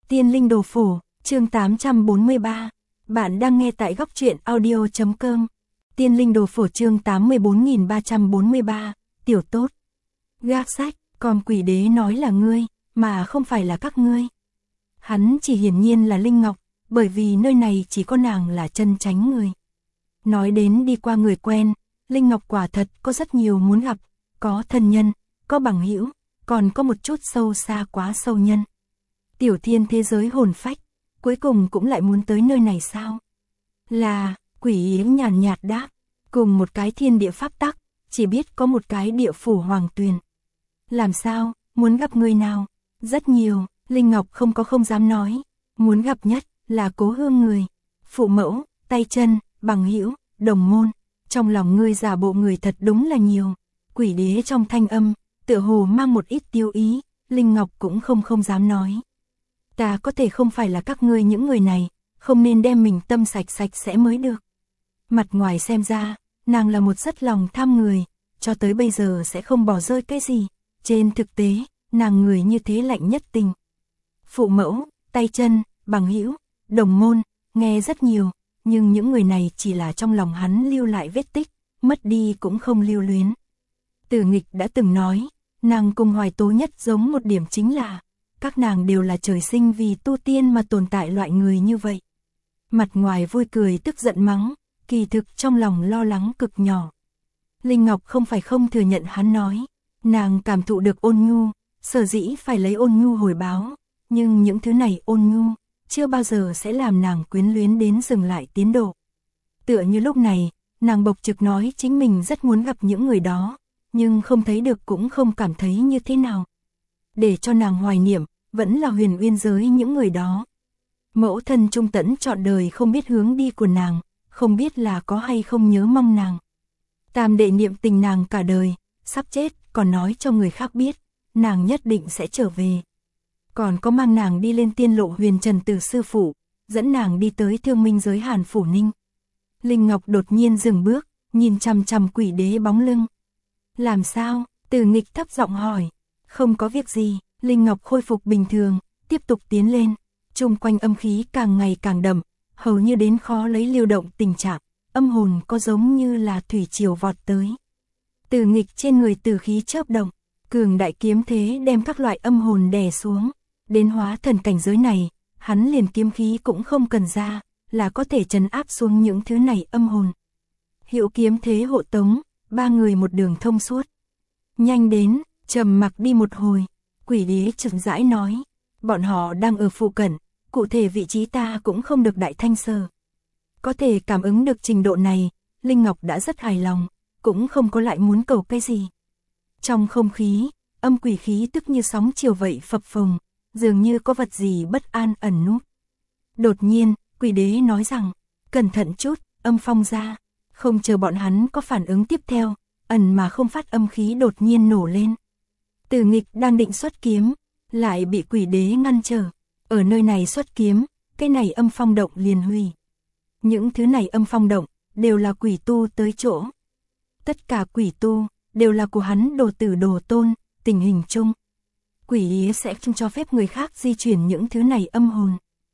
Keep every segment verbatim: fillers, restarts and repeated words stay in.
Tiên linh đồ phổ, chương tám trăm bốn mươi ba. Bạn đang nghe tại góc truyện audio chấm com. Tiên linh đồ phổ chương tám mươi bốn nghìn ba trăm bốn mươi ba, tiểu tốt. Gác sách, còn quỷ đế nói là ngươi, mà không phải là các ngươi. Hắn chỉ hiển nhiên là Linh Ngọc, bởi vì nơi này chỉ có nàng là chân chánh người. Nói đến đi qua người quen, Linh Ngọc quả thật có rất nhiều muốn gặp, có thân nhân, có bằng hữu, còn có một chút sâu xa quá sâu nhân. Tiểu thiên thế giới hồn phách, cuối cùng cũng lại muốn tới nơi này sao? Là, quỷ ý nhàn nhạt đáp, cùng một cái thiên địa pháp tắc, chỉ biết có một cái địa phủ hoàng tuyền. Làm sao, muốn gặp người nào? Rất nhiều, Linh Ngọc không có không dám nói, muốn gặp nhất là cố hương người, phụ mẫu, tay chân, bằng hữu, đồng môn, trong lòng ngươi giả bộ người thật đúng là nhiều. Quỷ đế trong thanh âm, tựa hồ mang một ít tiêu ý, Linh Ngọc cũng không không dám nói. Ta có thể không phải là các ngươi những người này, không nên đem mình tâm sạch sạch sẽ mới được. Mặt ngoài xem ra, nàng là một rất lòng tham người, cho tới bây giờ sẽ không bỏ rơi cái gì. Trên thực tế, nàng người như thế lạnh nhất tình. Phụ mẫu, tay chân, bằng hữu, đồng môn, nghe rất nhiều, nhưng những người này chỉ là trong lòng hắn lưu lại vết tích, mất đi cũng không lưu luyến. Tử Nghịch đã từng nói, nàng cùng Hoài Tố nhất giống một điểm chính là, các nàng đều là trời sinh vì tu tiên mà tồn tại loại người như vậy. Mặt ngoài vui cười tức giận mắng, kỳ thực trong lòng lo lắng cực nhỏ. Linh Ngọc không phải không thừa nhận hắn nói, nàng cảm thụ được ôn nhu, sở dĩ phải lấy ôn nhu hồi báo, nhưng những thứ này ôn nhu, chưa bao giờ sẽ làm nàng quyến luyến đến dừng lại tiến độ. Tựa như lúc này, nàng bộc trực nói chính mình rất muốn gặp những người đó, nhưng không thấy được cũng không cảm thấy như thế nào. Để cho nàng hoài niệm, vẫn là Huyền Uyên giới những người đó. Mẫu thân trung tẫn trọn đời không biết hướng đi của nàng, không biết là có hay không nhớ mong nàng. Tam đệ niệm tình nàng cả đời, sắp chết còn nói cho người khác biết, nàng nhất định sẽ trở về. Còn có mang nàng đi lên tiên lộ Huyền Trần Tử sư phụ, dẫn nàng đi tới Thương Minh giới Hàn Phủ Ninh. Linh Ngọc đột nhiên dừng bước, nhìn chằm chằm quỷ đế bóng lưng. Làm sao? Tử Nghịch thấp giọng hỏi. Không có việc gì, Linh Ngọc khôi phục bình thường, tiếp tục tiến lên. Chung quanh âm khí càng ngày càng đậm, hầu như đến khó lấy lưu động tình trạng, âm hồn có giống như là thủy triều vọt tới. Tử Nghịch trên người tử khí chớp động, cường đại kiếm thế đem các loại âm hồn đè xuống. Đến hóa thần cảnh giới này, hắn liền kiếm khí cũng không cần ra, là có thể trấn áp xuống những thứ này âm hồn. Hiệu kiếm thế hộ tống, ba người một đường thông suốt. Nhanh đến, trầm mặc đi một hồi, quỷ đế chậm rãi nói, bọn họ đang ở phụ cận, cụ thể vị trí ta cũng không được đại thanh sờ. Có thể cảm ứng được trình độ này, Linh Ngọc đã rất hài lòng, cũng không có lại muốn cầu cái gì. Trong không khí, âm quỷ khí tức như sóng chiều vậy phập phồng, dường như có vật gì bất an ẩn núp. Đột nhiên, quỷ đế nói rằng, cẩn thận chút, âm phong ra, không chờ bọn hắn có phản ứng tiếp theo, ẩn mà không phát âm khí đột nhiên nổ lên. Tử Nghịch đang định xuất kiếm, lại bị quỷ đế ngăn trở. Ở nơi này xuất kiếm, cái này âm phong động liền hủy. Những thứ này âm phong động, đều là quỷ tu tới chỗ. Tất cả quỷ tu, đều là của hắn đồ tử đồ tôn, tình hình chung. Quỷ ý sẽ không cho phép người khác di chuyển những thứ này âm hồn.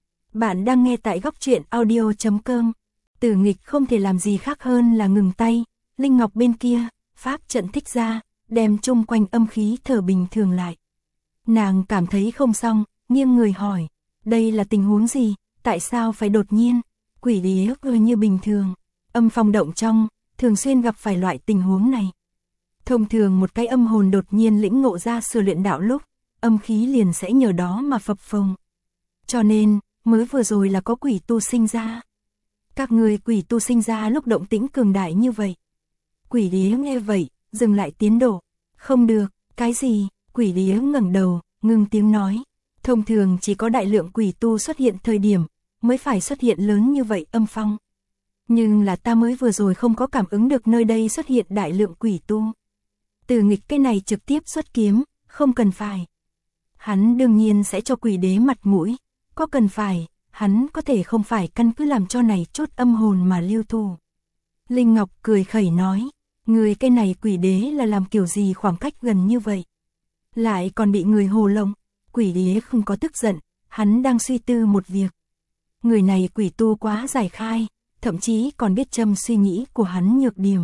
Bạn đang nghe tại góc truyện audio chấm com. Tử Nghịch không thể làm gì khác hơn là ngừng tay. Linh Ngọc bên kia, pháp trận thích ra, đem chung quanh âm khí thở bình thường lại. Nàng cảm thấy không xong, nghiêng người hỏi, đây là tình huống gì, tại sao phải đột nhiên? Quỷ đế ơi như bình thường, âm phong động trong, thường xuyên gặp phải loại tình huống này. Thông thường một cái âm hồn đột nhiên lĩnh ngộ ra sự luyện đạo lúc, âm khí liền sẽ nhờ đó mà phập phồng. Cho nên, mới vừa rồi là có quỷ tu sinh ra. Các người quỷ tu sinh ra lúc động tĩnh cường đại như vậy. Quỷ đế nghe vậy, dừng lại tiến độ. Không được, cái gì? Quỷ đế ngẩng đầu, ngưng tiếng nói. Thông thường chỉ có đại lượng quỷ tu xuất hiện thời điểm, mới phải xuất hiện lớn như vậy âm phong. Nhưng là ta mới vừa rồi không có cảm ứng được nơi đây xuất hiện đại lượng quỷ tu. Tử Nghịch cái này trực tiếp xuất kiếm, không cần phải. Hắn đương nhiên sẽ cho quỷ đế mặt mũi, có cần phải, hắn có thể không phải căn cứ làm cho này chút âm hồn mà lưu thủ. Linh Ngọc cười khẩy nói, người cái này quỷ đế là làm kiểu gì khoảng cách gần như vậy. Lại còn bị người hồ lộng, quỷ đế không có tức giận, Hắn đang suy tư một việc. Người này quỷ tu quá giải khai, thậm chí còn biết châm suy nghĩ của hắn nhược điểm.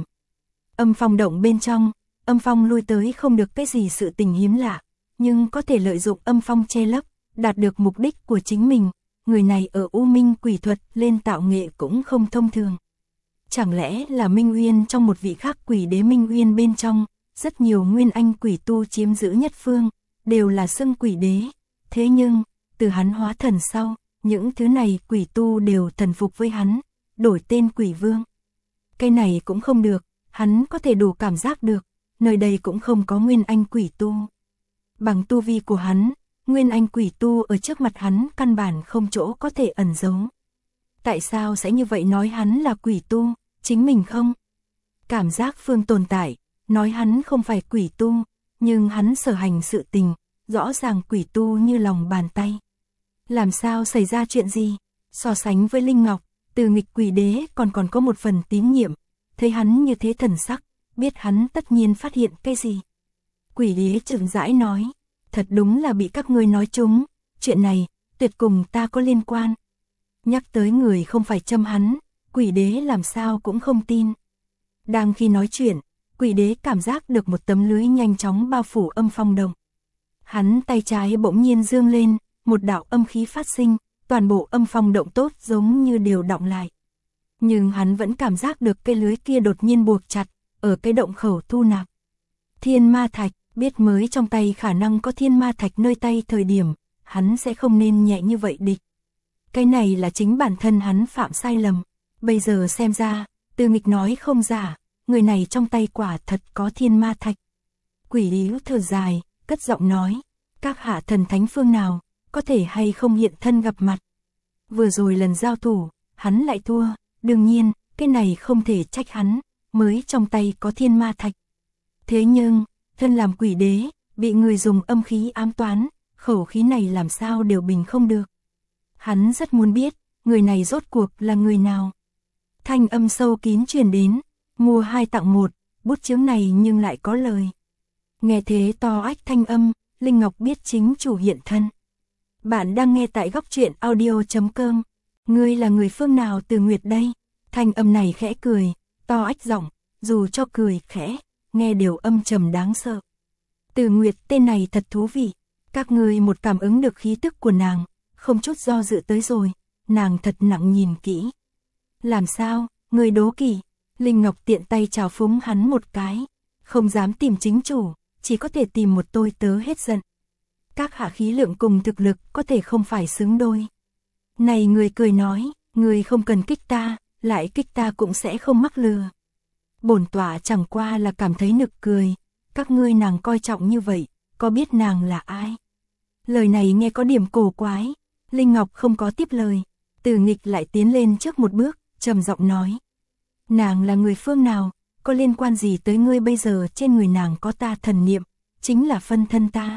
Âm phong động bên trong, âm phong lui tới không được cái gì sự tình hiếm lạ, nhưng có thể lợi dụng âm phong che lấp, đạt được mục đích của chính mình. Người này ở U Minh quỷ thuật lên tạo nghệ cũng không thông thường. Chẳng lẽ là Minh Uyên trong một vị khác quỷ đế Minh Uyên bên trong, rất nhiều nguyên anh quỷ tu chiếm giữ nhất phương, đều là xưng quỷ đế. Thế nhưng, từ hắn hóa thần sau, những thứ này quỷ tu đều thần phục với hắn, đổi tên quỷ vương. Cái này cũng không được, hắn có thể đủ cảm giác được, nơi đây cũng không có nguyên anh quỷ tu. Bằng tu vi của hắn, nguyên anh quỷ tu ở trước mặt hắn căn bản không chỗ có thể ẩn giấu. Tại sao sẽ như vậy nói hắn là quỷ tu, chính mình không? Cảm giác phương tồn tại, nói hắn không phải quỷ tu, nhưng hắn sở hành sự tình, rõ ràng quỷ tu như lòng bàn tay. Làm sao xảy ra chuyện gì? So sánh với Linh Ngọc, Từ Nghịch quỷ đế còn còn có một phần tín nhiệm, thấy hắn như thế thần sắc, biết hắn tất nhiên phát hiện cái gì. Quỷ đế chậm rãi nói, thật đúng là bị các ngươi nói trúng, chuyện này, tuyệt cùng ta có liên quan. Nhắc tới người không phải châm hắn, quỷ đế làm sao cũng không tin. Đang khi nói chuyện, quỷ đế cảm giác được một tấm lưới nhanh chóng bao phủ âm phong động. Hắn tay trái bỗng nhiên dương lên, một đạo âm khí phát sinh, toàn bộ âm phong động tốt giống như đều đọng lại. Nhưng hắn vẫn cảm giác được cái lưới kia đột nhiên buộc chặt, ở cái động khẩu thu nạp. Thiên ma thạch, biết mới trong tay khả năng có thiên ma thạch nơi tay thời điểm, hắn sẽ không nên nhẹ như vậy địch. Cái này là chính bản thân hắn phạm sai lầm. Bây giờ xem ra, Từ Nghịch nói không giả, người này trong tay quả thật có thiên ma thạch. Quỷ đế thở dài, cất giọng nói, các hạ thần thánh phương nào, có thể hay không hiện thân gặp mặt. Vừa rồi lần giao thủ, hắn lại thua, đương nhiên, cái này không thể trách hắn, mới trong tay có thiên ma thạch. Thế nhưng, thân làm quỷ đế, bị người dùng âm khí ám toán, khẩu khí này làm sao đều bình không được. Hắn rất muốn biết, người này rốt cuộc là người nào. Thanh âm sâu kín truyền đến, mua hai tặng một, bút chướng này nhưng lại có lời. Nghe thế to ách thanh âm, Linh Ngọc biết chính chủ hiện thân. Bạn đang nghe tại góc truyện audio chấm com. Ngươi là người phương nào Từ Nguyệt đây? Thanh âm này khẽ cười, to ách giọng, dù cho cười khẽ, nghe đều âm trầm đáng sợ. Từ Nguyệt tên này thật thú vị, các ngươi một cảm ứng được khí tức của nàng, không chút do dự tới rồi, nàng thật nặng nhìn kỹ. Làm sao, người đố kỵ? Linh Ngọc tiện tay chào phúng hắn một cái, không dám tìm chính chủ, chỉ có thể tìm một tôi tớ hết giận. Các hạ khí lượng cùng thực lực có thể không phải xứng đôi. Này người cười nói, người không cần kích ta, lại kích ta cũng sẽ không mắc lừa. Bổn tọa chẳng qua là cảm thấy nực cười, các ngươi nàng coi trọng như vậy, có biết nàng là ai? Lời này nghe có điểm cổ quái, Linh Ngọc không có tiếp lời, Từ Nghịch lại tiến lên trước một bước, trầm giọng nói. Nàng là người phương nào, có liên quan gì tới ngươi bây giờ trên người nàng có ta thần niệm, chính là phân thân ta.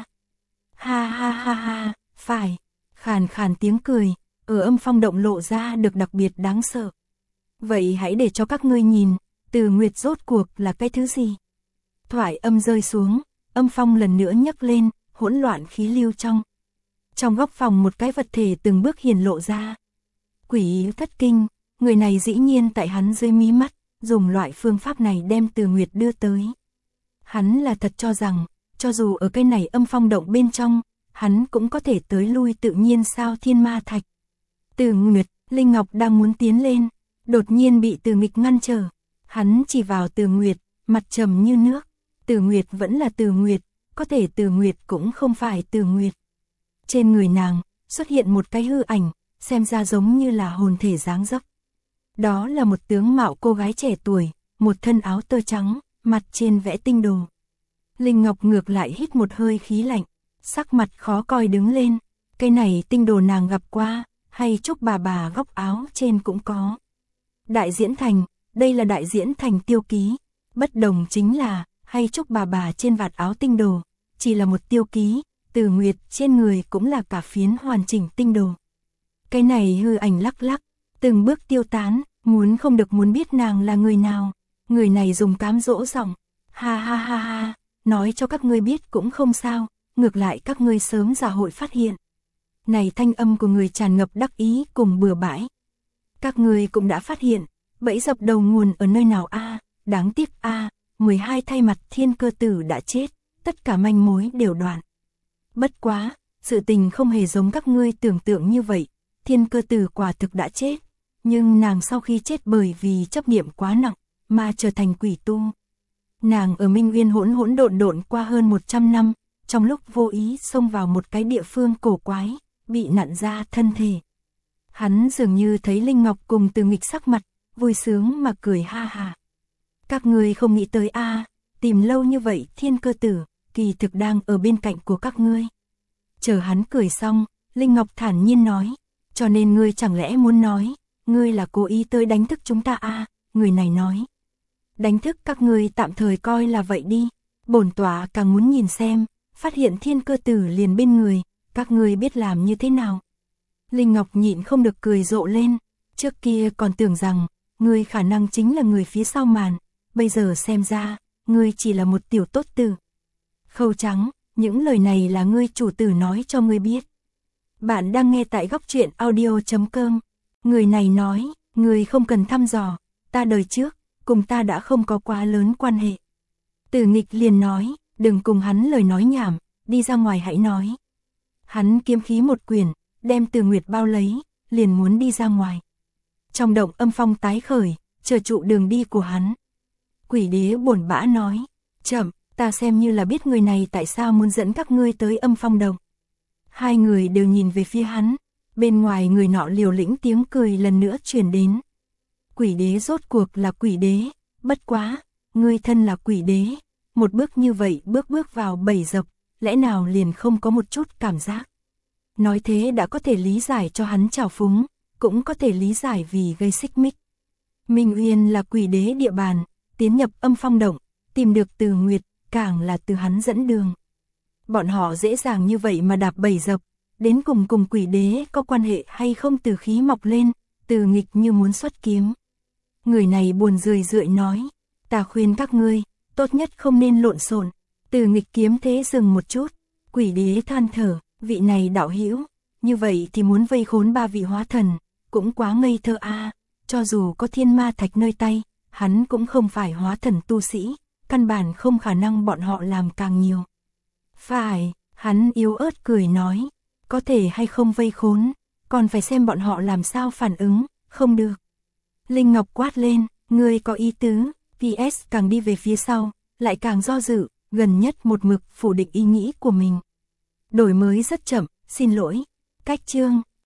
Ha ha ha ha, phải, khàn khàn tiếng cười, ở âm phong động lộ ra được đặc biệt đáng sợ. Vậy hãy để cho các ngươi nhìn, Từ Nguyệt rốt cuộc là cái thứ gì? Thoại âm rơi xuống, âm phong lần nữa nhấc lên, hỗn loạn khí lưu trong. Trong góc phòng một cái vật thể từng bước hiển lộ ra. Quỷ thất kinh, người này dĩ nhiên tại hắn dưới mí mắt, dùng loại phương pháp này đem Từ Nguyệt đưa tới. Hắn là thật cho rằng, cho dù ở cái này âm phong động bên trong, hắn cũng có thể tới lui tự nhiên sao thiên ma thạch. Từ Nguyệt, Linh Ngọc đang muốn tiến lên, đột nhiên bị Từ Nghịch ngăn trở. Hắn chỉ vào Từ Nguyệt, mặt trầm như nước. Từ Nguyệt vẫn là Từ Nguyệt, có thể Từ Nguyệt cũng không phải Từ Nguyệt. Trên người nàng, xuất hiện một cái hư ảnh, xem ra giống như là hồn thể dáng dấp. Đó là một tướng mạo cô gái trẻ tuổi, một thân áo tơ trắng, mặt trên vẽ tinh đồ. Linh Ngọc ngược lại hít một hơi khí lạnh, sắc mặt khó coi đứng lên. Cái này tinh đồ nàng gặp qua, hay Trúc bà bà góc áo trên cũng có. Đại diễn thành, đây là đại diễn thành tiêu ký. Bất đồng chính là, hay Trúc bà bà trên vạt áo tinh đồ, chỉ là một tiêu ký, Từ Nguyệt trên người cũng là cả phiến hoàn chỉnh tinh đồ. Cái này hư ảnh lắc lắc, từng bước tiêu tán, muốn không được muốn biết nàng là người nào. Người này dùng cám dỗ giọng, ha ha ha ha, nói cho các ngươi biết cũng không sao, ngược lại các ngươi sớm giả hội phát hiện. Này thanh âm của người tràn ngập đắc ý cùng bừa bãi. Các ngươi cũng đã phát hiện, bẫy dập đầu nguồn ở nơi nào a? Đáng tiếc a, mười hai thay mặt thiên cơ tử đã chết, tất cả manh mối đều đoạn. Bất quá, sự tình không hề giống các ngươi tưởng tượng như vậy, thiên cơ tử quả thực đã chết, nhưng nàng sau khi chết bởi vì chấp niệm quá nặng, mà trở thành quỷ tu. Nàng ở Minh Uyên hỗn hỗn độn độn qua hơn một trăm năm, trong lúc vô ý xông vào một cái địa phương cổ quái, bị nặn ra thân thể. Hắn dường như thấy Linh Ngọc cùng Từ Nghịch sắc mặt, vui sướng mà cười ha ha. Các ngươi không nghĩ tới a, à, tìm lâu như vậy thiên cơ tử, kỳ thực đang ở bên cạnh của các ngươi. Chờ hắn cười xong, Linh Ngọc thản nhiên nói, cho nên ngươi chẳng lẽ muốn nói, ngươi là cố ý tới đánh thức chúng ta a? À, người này nói. Đánh thức các ngươi tạm thời coi là vậy đi, bổn tọa càng muốn nhìn xem, phát hiện thiên cơ tử liền bên người, các ngươi biết làm như thế nào. Linh Ngọc nhịn không được cười rộ lên, trước kia còn tưởng rằng, ngươi khả năng chính là người phía sau màn, bây giờ xem ra, ngươi chỉ là một tiểu tốt tử. Khâu Trắng, những lời này là ngươi chủ tử nói cho ngươi biết. Bạn đang nghe tại góc truyện audio chấm com. Người này nói, ngươi không cần thăm dò, ta đời trước, cùng ta đã không có quá lớn quan hệ. Từ Nghịch liền nói, đừng cùng hắn lời nói nhảm, đi ra ngoài hãy nói. Hắn kiếm khí một quyển, đem Từ Nguyệt bao lấy, liền muốn đi ra ngoài. Trong động âm phong tái khởi, chờ trụ đường đi của hắn. Quỷ đế buồn bã nói, chậm, ta xem như là biết người này tại sao muốn dẫn các ngươi tới âm phong động. Hai người đều nhìn về phía hắn, bên ngoài người nọ liều lĩnh tiếng cười lần nữa truyền đến. Quỷ đế rốt cuộc là quỷ đế, bất quá, ngươi thân là quỷ đế, một bước như vậy bước bước vào bẫy dập, lẽ nào liền không có một chút cảm giác. Nói thế đã có thể lý giải cho hắn trào phúng, cũng có thể lý giải vì gây xích mích. Minh Uyên là quỷ đế địa bàn, tiến nhập âm phong động, tìm được Từ Nguyệt, càng là từ hắn dẫn đường. Bọn họ dễ dàng như vậy mà đạp bẫy dập, đến cùng cùng quỷ đế có quan hệ hay không từ khí mọc lên, Từ Nghịch như muốn xuất kiếm. Người này buồn rười rượi nói, ta khuyên các ngươi, tốt nhất không nên lộn xộn. Từ Nghịch kiếm thế dừng một chút, quỷ đế than thở, vị này đạo hữu, như vậy thì muốn vây khốn ba vị hóa thần, cũng quá ngây thơ a, à, cho dù có thiên ma thạch nơi tay, hắn cũng không phải hóa thần tu sĩ, căn bản không khả năng bọn họ làm càng nhiều. Phải, hắn yếu ớt cười nói, có thể hay không vây khốn, còn phải xem bọn họ làm sao phản ứng, không được. Linh Ngọc quát lên, ngươi có ý tứ, pê ét càng đi về phía sau, lại càng do dự, gần nhất một mực phủ định ý nghĩ của mình. Đổi mới rất chậm, xin lỗi. Cách chương